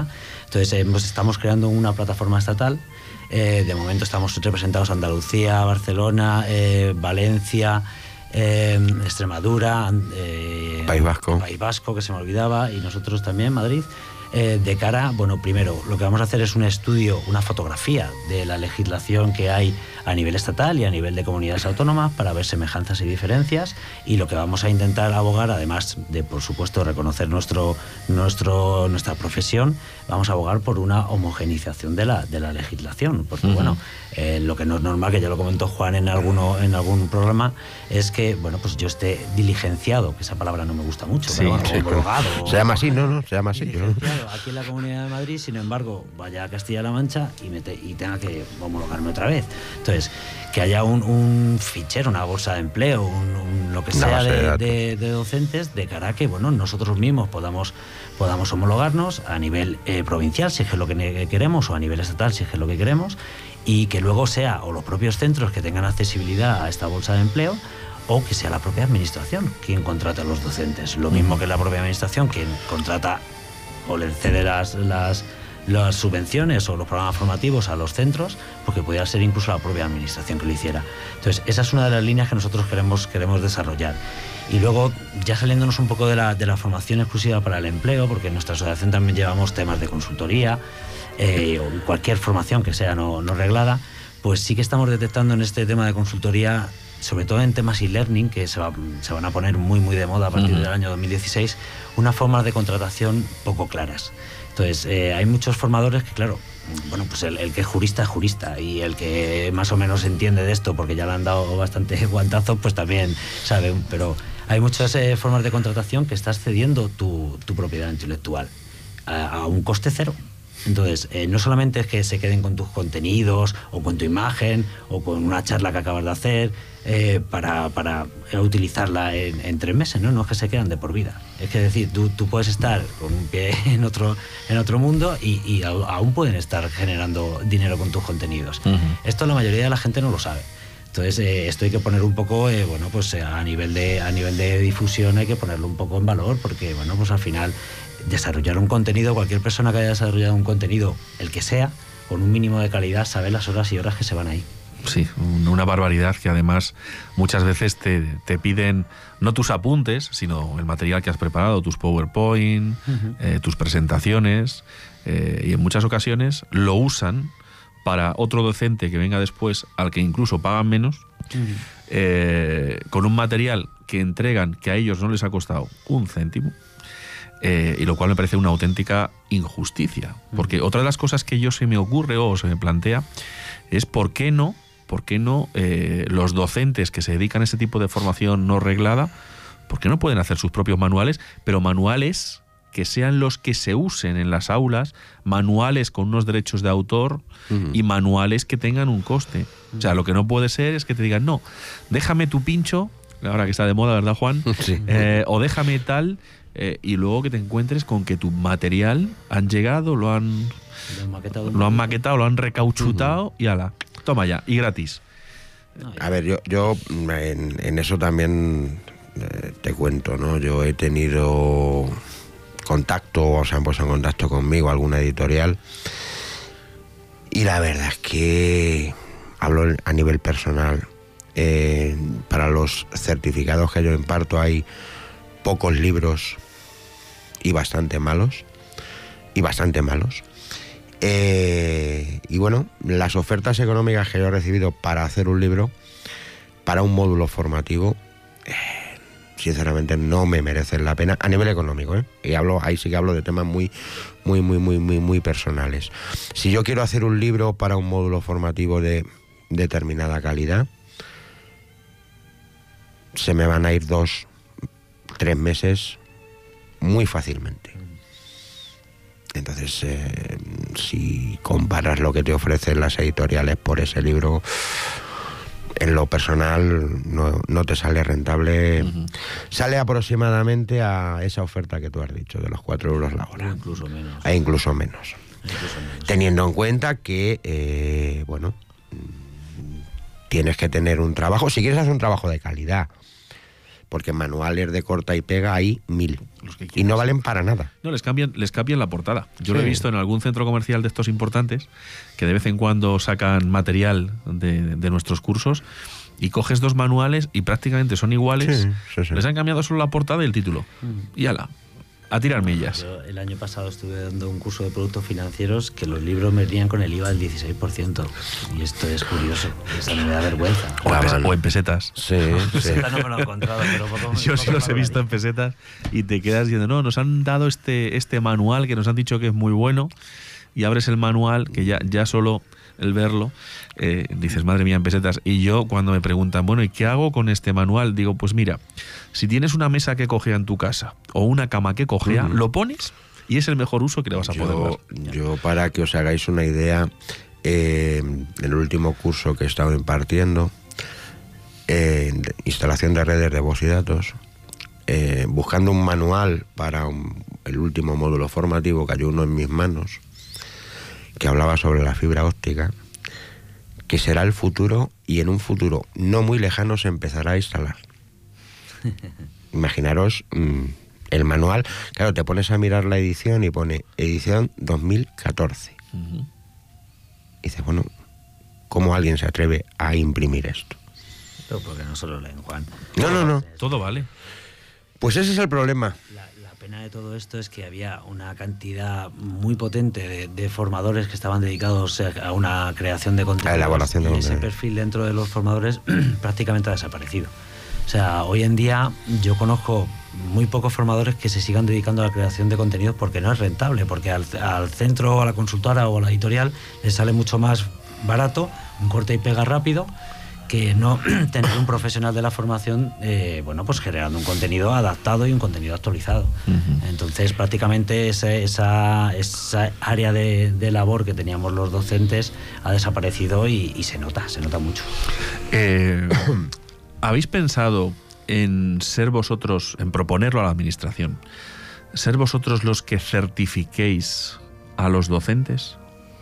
Entonces eh, estamos creando una plataforma estatal. Eh, de momento estamos representados Andalucía, Barcelona, eh, Valencia, eh, Extremadura, eh, País Vasco. País Vasco, que se me olvidaba, y nosotros también, Madrid. Eh, de cara, bueno, primero, lo que vamos a hacer es un estudio, una fotografía de la legislación que hay a nivel estatal y a nivel de comunidades autónomas para ver semejanzas y diferencias, y lo que vamos a intentar abogar, además de, por supuesto, reconocer nuestro, nuestro, nuestra profesión, vamos a abogar por una homogenización de la, de la legislación, porque, uh-huh. bueno, eh, lo que no es normal, que ya lo comentó Juan en, alguno, en algún programa, es que, bueno, pues yo esté diligenciado, que esa palabra no me gusta mucho, sí, pero bueno, sí, homologado. Se llama así, no, no, se llama así. Aquí en la Comunidad de Madrid, sin embargo, vaya a Castilla-La Mancha y, me te, y tenga que homologarme otra vez. Entonces, que haya un, un fichero, una bolsa de empleo, un, un, lo que sea de, de, de docentes, de cara a que, bueno, nosotros mismos podamos, podamos homologarnos a nivel eh, provincial, si es lo que queremos, o a nivel estatal, si es lo que queremos, y que luego sea o los propios centros que tengan accesibilidad a esta bolsa de empleo, o que sea la propia administración quien contrata a los docentes. Lo mismo que la propia administración quien contrata o le cede las, las, las subvenciones o los programas formativos a los centros, porque pudiera ser incluso la propia administración que lo hiciera. Entonces, esa es una de las líneas que nosotros queremos, queremos desarrollar. Y luego, ya saliéndonos un poco de la, de la formación exclusiva para el empleo, porque en nuestra asociación también llevamos temas de consultoría, eh, o cualquier formación que sea no, no reglada, pues sí que estamos detectando en este tema de consultoría, sobre todo en temas e-learning, que se, va, se van a poner muy muy de moda a partir uh-huh. del año dos mil dieciséis, unas formas de contratación poco claras. Entonces, eh, hay muchos formadores que, claro, bueno, pues el, el que es jurista es jurista, y el que más o menos entiende de esto, porque ya le han dado bastante guantazos, pues también sabe, pero hay muchas eh, formas de contratación que estás cediendo tu, tu propiedad intelectual a, a un coste cero. Entonces, eh, no solamente es que se queden con tus contenidos o con tu imagen o con una charla que acabas de hacer eh, para, para utilizarla en, en tres meses, ¿no? No es que se quedan de por vida. Es que decir, tú, tú puedes estar con un pie en otro, en otro mundo y, y aún pueden estar generando dinero con tus contenidos. Uh-huh. Esto la mayoría de la gente no lo sabe. Entonces, eh, esto hay que poner un poco, eh, bueno, pues eh, a nivel de a nivel de difusión hay que ponerlo un poco en valor, porque, bueno, pues al final desarrollar un contenido, cualquier persona que haya desarrollado un contenido, el que sea, con un mínimo de calidad, sabe las horas y horas que se van ahí. Sí, una barbaridad, que además muchas veces te, te piden no tus apuntes, sino el material que has preparado, tus PowerPoint, uh-huh. eh, tus presentaciones, eh, y en muchas ocasiones lo usan para otro docente que venga después, al que incluso pagan menos, uh-huh. eh, con un material que entregan que a ellos no les ha costado un céntimo. Eh, y lo cual me parece una auténtica injusticia, porque otra de las cosas que yo se me ocurre o se me plantea es por qué no, por qué no eh, los docentes que se dedican a ese tipo de formación no reglada, por qué no pueden hacer sus propios manuales, pero manuales que sean los que se usen en las aulas, manuales con unos derechos de autor uh-huh. y manuales que tengan un coste. Uh-huh. O sea, lo que no puede ser es que te digan, no, déjame tu pincho, ahora que está de moda, ¿verdad, Juan? Sí. Eh, o déjame tal... Eh, y luego que te encuentres con que tu material han llegado, lo han lo han maquetado, lo han, maquetado, lo han recauchutado uh-huh. y ala, toma ya, y gratis. A ver, yo, yo en, en eso también eh, te cuento, ¿no? Yo he tenido contacto, o se han puesto en contacto conmigo alguna editorial, y la verdad es que hablo a nivel personal. Eh, para los certificados que yo imparto hay pocos libros y bastante malos y bastante malos eh, y bueno, las ofertas económicas que yo he recibido para hacer un libro, para un módulo formativo, eh, sinceramente no me merecen la pena a nivel económico, ¿eh? Y hablo, ahí sí que hablo de temas muy muy muy muy muy muy personales. Si yo quiero hacer un libro para un módulo formativo de determinada calidad, se me van a ir dos tres meses muy fácilmente. Entonces, eh, si comparas lo que te ofrecen las editoriales por ese libro, en lo personal no, no te sale rentable. Uh-huh. Sale aproximadamente a esa oferta que tú has dicho, de los cuatro euros la hora. O incluso menos. E incluso menos. Incluso menos. Teniendo en cuenta que, eh, bueno, tienes que tener un trabajo, si quieres hacer un trabajo de calidad, porque manuales de corta y pega hay mil. Los que y no valen para nada. No, les cambian, les cambian la portada. Yo Sí. lo he visto en algún centro comercial de estos importantes, que de vez en cuando sacan material de, de nuestros cursos, y coges dos manuales y prácticamente son iguales. Sí, sí, sí. Les han cambiado solo la portada y el título. Y ala, a tirar millas. Yo el año pasado estuve dando un curso de productos financieros que los libros me venían con el I V A del dieciséis por ciento. Y esto es curioso. Esa me da vergüenza. O en, pes- mano. o en pesetas. Sí, sí. Esta no me lo he encontrado, pero poco, Yo sí poco los he me visto en pesetas y te quedas diciendo, no, nos han dado este, este manual que nos han dicho que es muy bueno, y abres el manual, que ya, ya solo el verlo, eh, dices, madre mía, en pesetas. Y yo, cuando me preguntan, bueno, ¿y qué hago con este manual? Digo, pues mira, si tienes una mesa que cojea en tu casa o una cama que cojea, Ujú. lo pones y es el mejor uso que le vas a poder Yo, dar. yo, para que os hagáis una idea, eh, en el último curso que he estado impartiendo, eh, de instalación de redes de voz y datos, eh, buscando un manual para un- el último módulo formativo, cayó uno en mis manos, que hablaba sobre la fibra óptica, que será el futuro y en un futuro no muy lejano se empezará a instalar. Imaginaros mm, el manual, claro, te pones a mirar la edición y pone edición dos mil catorce. Ujú. Y dices, bueno, ¿cómo alguien se atreve a imprimir esto? Pero porque no solo leen, Juan. No, no, no. Todo vale. Pues ese es el problema. La, la pena de todo esto es que había una cantidad muy potente de, de formadores que estaban dedicados a una creación de contenidos. A elaboración de y ese contenidos. perfil dentro de los formadores prácticamente ha desaparecido. O sea, hoy en día yo conozco muy pocos formadores que se sigan dedicando a la creación de contenidos porque no es rentable, porque al, al centro, a la consultora o a la editorial les sale mucho más barato, un corte y pega rápido, que no tener un profesional de la formación, eh, bueno, pues generando un contenido adaptado y un contenido actualizado. Ujú. Entonces, prácticamente esa, esa, esa área de, de labor que teníamos los docentes ha desaparecido y, y se nota, se nota mucho. Eh, ¿Habéis pensado en ser vosotros, en proponerlo a la administración, ser vosotros los que certifiquéis a los docentes?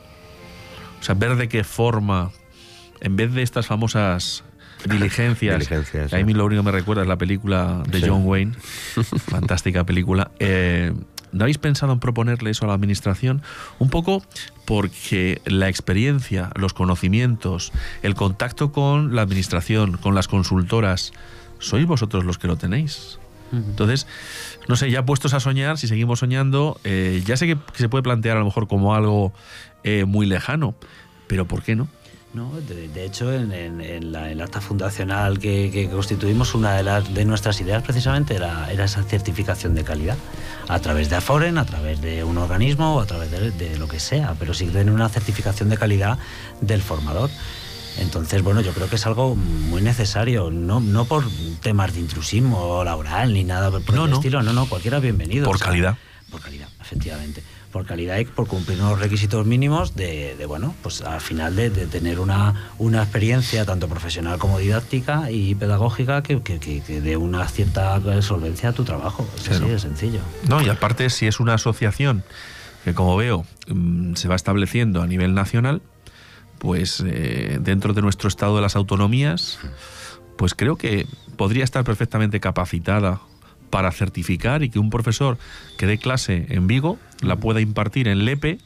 O sea, ver de qué forma, en vez de estas famosas diligencias, Diligencias, que a mí lo único que me recuerda es la película de Sí. John Wayne, fantástica película, eh, ¿no habéis pensado en proponerle eso a la administración? Un poco porque la experiencia, los conocimientos, el contacto con la administración, con las consultoras, sois vosotros los que lo tenéis. Entonces, no sé, ya puestos a soñar, si seguimos soñando, eh, ya sé que, que se puede plantear a lo mejor como algo eh, muy lejano, pero ¿por qué no? No, de, de hecho, en, en, en la, el acta fundacional que, que constituimos, una de, las, de nuestras ideas precisamente era, era esa certificación de calidad, a través de Aforen, a través de un organismo o a través de, de lo que sea, pero sí tener una certificación de calidad del formador. Entonces, bueno, yo creo que es algo muy necesario, no, no por temas de intrusismo laboral ni nada por No, el no. estilo, no, no, cualquiera bienvenido. Por o sea, calidad. Por calidad, efectivamente. Por calidad y por cumplir unos requisitos mínimos de, de bueno, pues al final de, de tener una, una experiencia tanto profesional como didáctica y pedagógica que, que, que, que dé una cierta solvencia a tu trabajo. Es así Claro. de sencillo. No, y aparte, si es una asociación que, como veo, mm, se va estableciendo a nivel nacional, pues eh, dentro de nuestro estado de las autonomías, pues creo que podría estar perfectamente capacitada para certificar y que un profesor que dé clase en Vigo la pueda impartir en Lepe,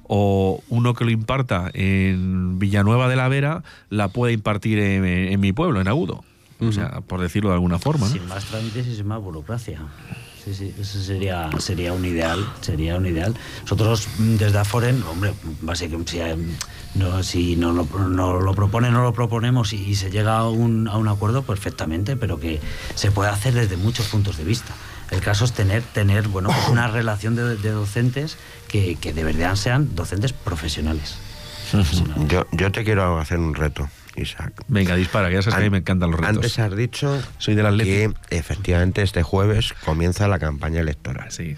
o uno que lo imparta en Villanueva de la Vera la pueda impartir en, en mi pueblo, en Agudo. O sea, por decirlo de alguna forma, ¿no? Sin más trámites y sin más burocracia. Sí, sí, eso sería, sería un ideal, sería un ideal. Nosotros mm, desde Aforen, hombre, básicamente, si, eh, no, si no lo, no lo propone, no lo proponemos y, y se llega a un, a un acuerdo, perfectamente, pero que se puede hacer desde muchos puntos de vista. El caso es tener, tener bueno, pues una relación de, de docentes que, que de verdad sean docentes profesionales. profesionales. Yo, yo te quiero hacer un reto, Isaac. Venga, dispara, que ya sabes que a mí me encantan los retos. Antes has dicho Soy del Atleti. que efectivamente este jueves comienza la campaña electoral. Sí.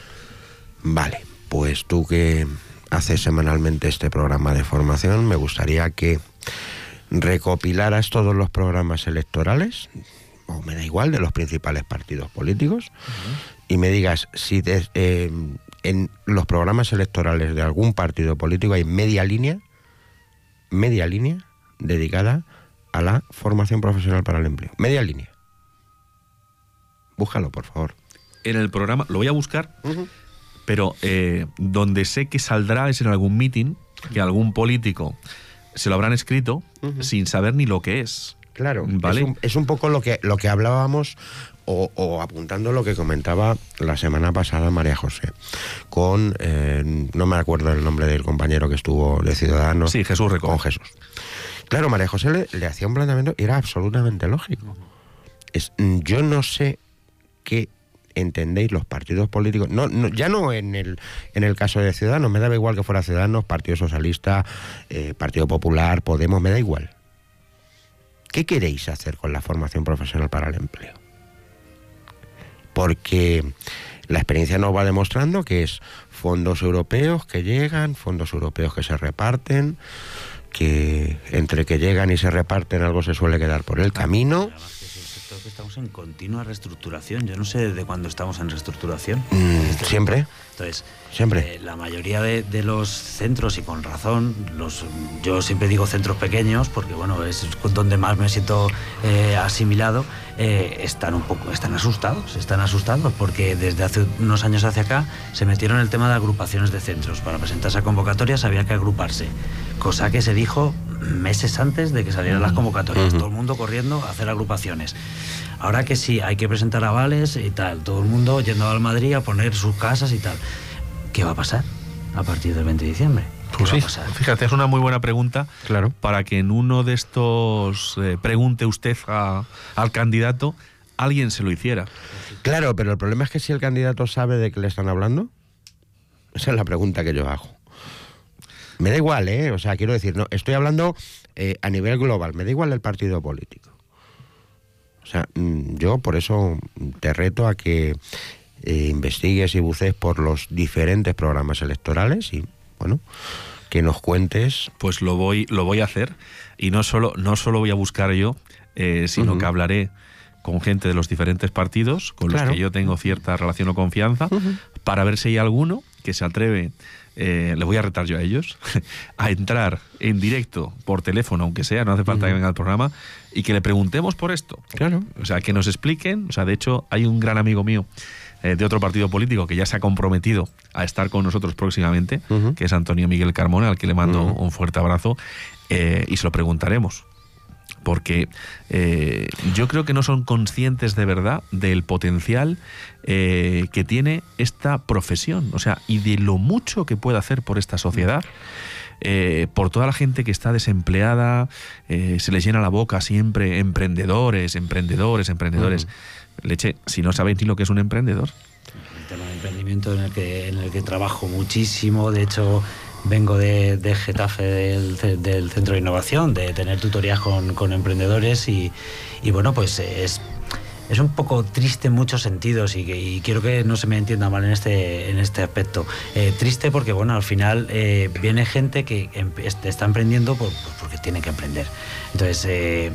Vale, pues tú que haces semanalmente este programa de formación, me gustaría que recopilaras todos los programas electorales, o me da igual, de los principales partidos políticos, uh-huh. y me digas si de, eh, en los programas electorales de algún partido político hay media línea, media línea dedicada a la formación profesional para el empleo. Media línea. Búscalo, por favor. En el programa, lo voy a buscar, uh-huh. pero eh, donde sé que saldrá es en algún meeting, que algún político se lo habrán escrito uh-huh. sin saber ni lo que es. Claro, ¿vale? es, un, es un poco lo que, lo que hablábamos o, o apuntando lo que comentaba la semana pasada María José, con, eh, no me acuerdo el nombre del compañero que estuvo de Ciudadanos. Sí, Jesús Recón. Con Jesús. Claro, María José le, le hacía un planteamiento y era absolutamente lógico. Es, yo no sé qué entendéis los partidos políticos, no, no, ya no en el en el caso de Ciudadanos, me daba igual que fuera Ciudadanos, Partido Socialista, eh, Partido Popular, Podemos, me da igual. ¿Qué queréis hacer con la formación profesional para el empleo? Porque la experiencia nos va demostrando que es fondos europeos que llegan, fondos europeos que se reparten, que entre que llegan y se reparten algo se suele quedar por el camino. Creo que estamos en continua reestructuración. Yo no sé desde cuándo estamos en reestructuración. Mm, siempre. Entonces, siempre. Eh, la mayoría de, de los centros, y con razón, los, yo siempre digo centros pequeños, porque bueno, es donde más me siento eh, asimilado, eh, están un poco, están asustados, están asustados, porque desde hace unos años hacia acá se metieron el tema de agrupaciones de centros. Para presentarse a convocatorias había que agruparse, cosa que se dijo meses antes de que salieran las convocatorias, uh-huh. todo el mundo corriendo a hacer agrupaciones. Ahora que sí, hay que presentar avales y tal, todo el mundo yendo al Madrid a poner sus casas y tal. ¿Qué va a pasar a partir del veinte de diciembre? ¿Qué pues va sí, a pasar? Fíjate, es una muy buena pregunta, claro, para que en uno de estos eh, pregunte usted a, al candidato, alguien se lo hiciera. Claro, pero el problema es que si el candidato sabe de qué le están hablando, esa es la pregunta que yo hago. Me da igual, ¿eh? O sea, quiero decir, no, estoy hablando eh, a nivel global, me da igual el partido político. O sea, yo por eso te reto a que eh, investigues y bucees por los diferentes programas electorales y, bueno, que nos cuentes. Pues lo voy, lo voy a hacer, y no solo, no solo voy a buscar yo, eh, sino uh-huh. que hablaré con gente de los diferentes partidos, con claro. los que yo tengo cierta relación o confianza, uh-huh. para ver si hay alguno que se atreve, eh, le voy a retar yo a ellos, a entrar en directo por teléfono, aunque sea, no hace falta uh-huh. que venga al programa, y que le preguntemos por esto. Claro. O sea, que nos expliquen. O sea, de hecho, hay un gran amigo mío eh, de otro partido político que ya se ha comprometido a estar con nosotros próximamente, uh-huh. que es Antonio Miguel Carmona, al que le mando uh-huh. un fuerte abrazo, eh, y se lo preguntaremos. Porque eh, yo creo que no son conscientes de verdad del potencial eh, que tiene esta profesión, o sea, y de lo mucho que puede hacer por esta sociedad, eh, por toda la gente que está desempleada, eh, se les llena la boca siempre emprendedores, emprendedores, emprendedores. Uh-huh. Leche, si no sabéis ni lo que es un emprendedor. El tema de emprendimiento en el que, en el que trabajo muchísimo, de hecho... Vengo de, de Getafe, del, del Centro de Innovación, de tener tutorías con, con emprendedores y, y bueno, pues es, es un poco triste en muchos sentidos y, y quiero que no se me entienda mal en este, en este aspecto. Eh, triste porque, bueno, al final eh, viene gente que em, está emprendiendo por, porque tiene que emprender. Entonces, eh,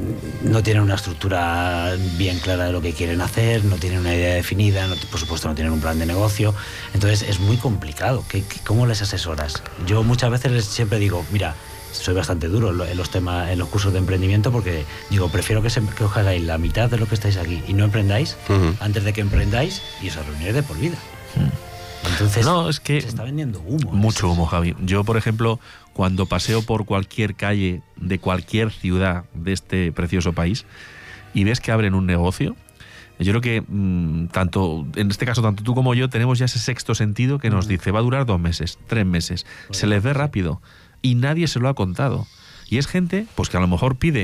no tienen una estructura bien clara de lo que quieren hacer, no tienen una idea definida, no, por supuesto no tienen un plan de negocio. Entonces, es muy complicado. ¿Qué, qué, ¿Cómo les asesoras? Yo muchas veces les siempre digo, mira, soy bastante duro en los temas, en los cursos de emprendimiento, porque digo, prefiero que, se, que os hagáis la mitad de lo que estáis aquí y no emprendáis, uh-huh. antes de que emprendáis y os reuniréis de por vida. Uh-huh. Entonces, no, es que se está vendiendo humo. Mucho humo, Javi. Yo, por ejemplo, cuando paseo por cualquier calle de cualquier ciudad de este precioso país y ves que abren un negocio, yo creo que mmm, tanto, en este caso, tanto tú como yo tenemos ya ese sexto sentido que nos uh-huh. dice, va a durar dos meses, tres meses, bueno, se les ve rápido. Y nadie se lo ha contado. Y es gente pues que a lo mejor pide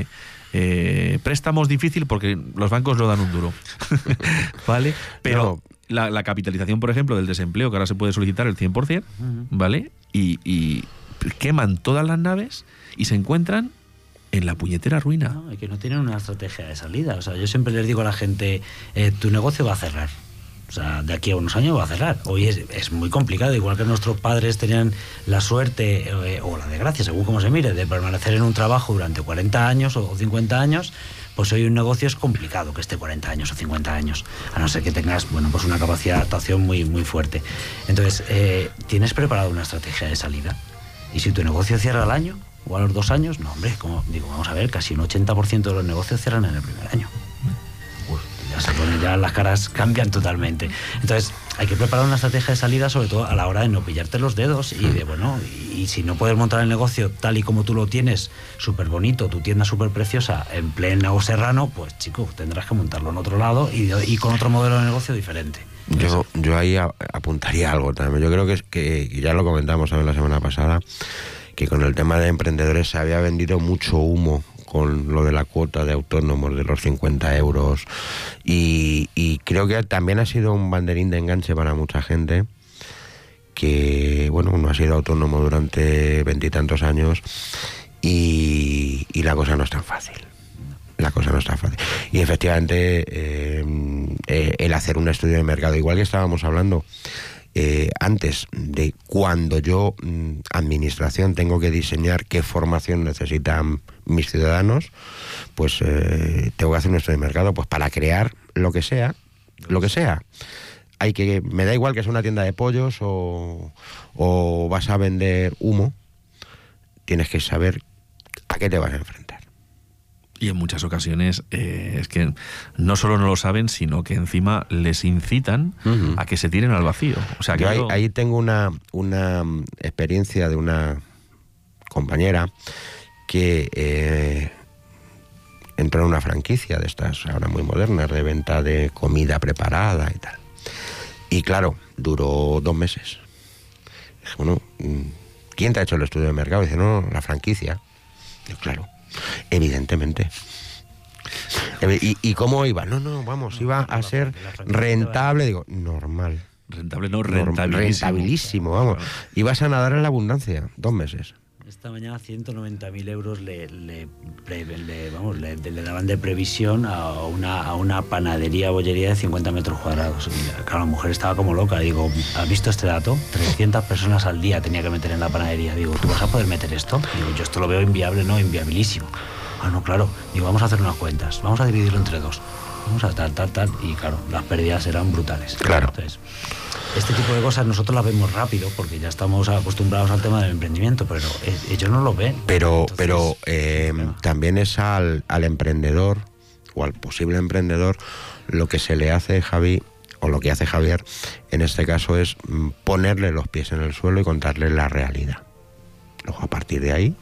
eh, préstamos difícil porque los bancos no dan un duro. ¿Vale? Pero no. la, la capitalización, por ejemplo, del desempleo, que ahora se puede solicitar el cien por ciento, ¿vale? Y, y queman todas las naves y se encuentran en la puñetera ruina. No, y que no tienen una estrategia de salida. O sea, yo siempre les digo a la gente, eh, tu negocio va a cerrar. O sea, de aquí a unos años va a cerrar. Hoy es, es muy complicado, igual que nuestros padres tenían la suerte, eh, o la desgracia, según como se mire, de permanecer en un trabajo durante cuarenta años o cincuenta años, pues hoy un negocio es complicado que esté cuarenta años o cincuenta años, a no ser que tengas, bueno, pues una capacidad de adaptación muy, muy fuerte. Entonces, eh, ¿tienes preparado una estrategia de salida? Y si tu negocio cierra al año o a los dos años, no, hombre, como digo, vamos a ver, casi un ochenta por ciento de los negocios cierran en el primer año. Pues ya sea, se ponen ya las caras cambian totalmente. Entonces, hay que preparar una estrategia de salida, sobre todo a la hora de no pillarte los dedos y de, bueno, y, y si no puedes montar el negocio tal y como tú lo tienes, súper bonito, tu tienda súper preciosa, en pleno Serrano, pues chico, tendrás que montarlo en otro lado y, y con otro modelo de negocio diferente. Yo, yo ahí a, apuntaría algo también. Yo creo que, que ya lo comentamos también la semana pasada, que con el tema de emprendedores se había vendido mucho humo con lo de la cuota de autónomos de los cincuenta euros y, y creo que también ha sido un banderín de enganche para mucha gente que, bueno, uno ha sido autónomo durante veintitantos años y, y la cosa no es tan fácil. La cosa no está fácil. Y efectivamente, eh, eh, el hacer un estudio de mercado, igual que estábamos hablando, eh, antes de cuando yo, administración, tengo que diseñar qué formación necesitan mis ciudadanos, pues eh, tengo que hacer un estudio de mercado, pues para crear lo que sea, lo que sea. Hay que, me da igual que sea una tienda de pollos o, o vas a vender humo, tienes que saber a qué te vas a enfrentar. Y en muchas ocasiones eh, es que no solo no lo saben, sino que encima les incitan uh-huh. a que se tiren al vacío. O sea, que yo ahí, yo... ahí tengo una, una experiencia de una compañera que eh, entró en una franquicia de estas ahora muy modernas, de venta de comida preparada y tal. Y claro, duró dos meses. Dije, bueno, ¿quién te ha hecho el estudio de mercado? Y dice, no, la franquicia. Y claro. Evidentemente. ¿Y, ¿Y cómo iba? No, no, vamos, iba a ser rentable. Digo, normal. Rentable, no, rentabilísimo. Rentabilísimo, vamos. Ibas a nadar en la abundancia, dos meses. Esta mañana ciento noventa mil euros le, le, le, le, vamos, le, le daban de previsión a una, a una panadería, bollería de cincuenta metros cuadrados. Y, claro, la mujer estaba como loca. Digo, ¿has visto este dato? trescientas personas al día tenía que meter en la panadería. Digo, ¿tú vas a poder meter esto? Digo, yo esto lo veo inviable, no, inviabilísimo. Ah, no, claro. Digo, vamos a hacer unas cuentas. Vamos a dividirlo entre dos. Vamos a tal, tal, tal. Y claro, las pérdidas eran brutales. Claro. Entonces, este tipo de cosas nosotros las vemos rápido porque ya estamos acostumbrados al tema del emprendimiento, pero ellos no lo ven. Pero, Entonces, pero eh, también es al, al emprendedor o al posible emprendedor lo que se le hace, Javi, o lo que hace Javier, en este caso es ponerle los pies en el suelo y contarle la realidad. Luego, a partir de ahí...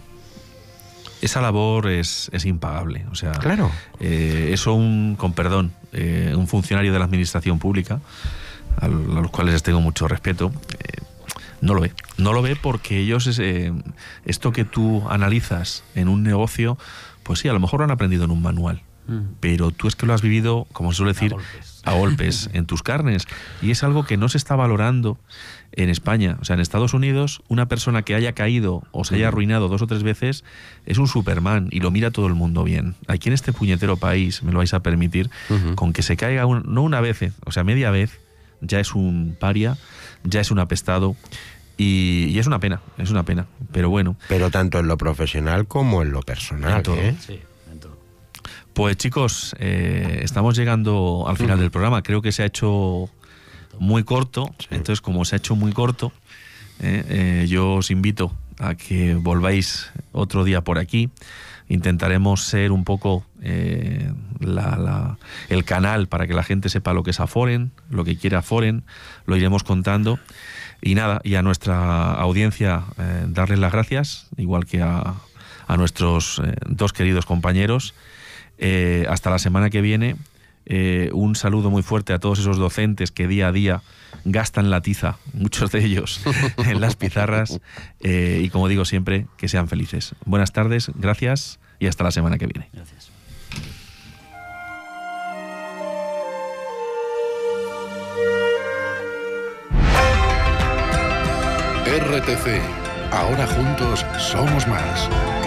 Esa labor es, es impagable. O sea, claro. Eh, eso, un, con perdón, eh, un funcionario de la administración pública, a los cuales les tengo mucho respeto, eh, no lo ve. No lo ve porque ellos, eh, esto que tú analizas en un negocio, pues sí, a lo mejor lo han aprendido en un manual, mm. pero tú es que lo has vivido, como se suele decir, a golpes, a golpes en tus carnes. Y es algo que no se está valorando en España. O sea, en Estados Unidos, una persona que haya caído o se haya arruinado dos o tres veces es un Superman y lo mira todo el mundo bien. Aquí en este puñetero país, me lo vais a permitir, uh-huh. con que se caiga, un, no una vez, o sea, media vez, ya es un paria, ya es un apestado y, y es una pena, es una pena, pero bueno. Pero tanto en lo profesional como en lo personal, en todo. ¿eh? Sí, en todo. Pues chicos, eh, estamos llegando al final uh-huh. del programa. Creo que se ha hecho muy corto, sí. Entonces como se ha hecho muy corto, eh, eh, yo os invito a que volváis otro día por aquí. Intentaremos ser un poco eh, la, la, el canal para que la gente sepa lo que es Aforen, lo que quiere Aforen, lo iremos contando. Y nada, y a nuestra audiencia eh, darles las gracias, igual que a, a nuestros eh, dos queridos compañeros. Eh, hasta la semana que viene. Eh, un saludo muy fuerte a todos esos docentes que día a día gastan la tiza, muchos de ellos, en las pizarras, eh, y como digo siempre, que sean felices. Buenas tardes, gracias y hasta la semana que viene. Gracias. R T C. Ahora juntos somos más.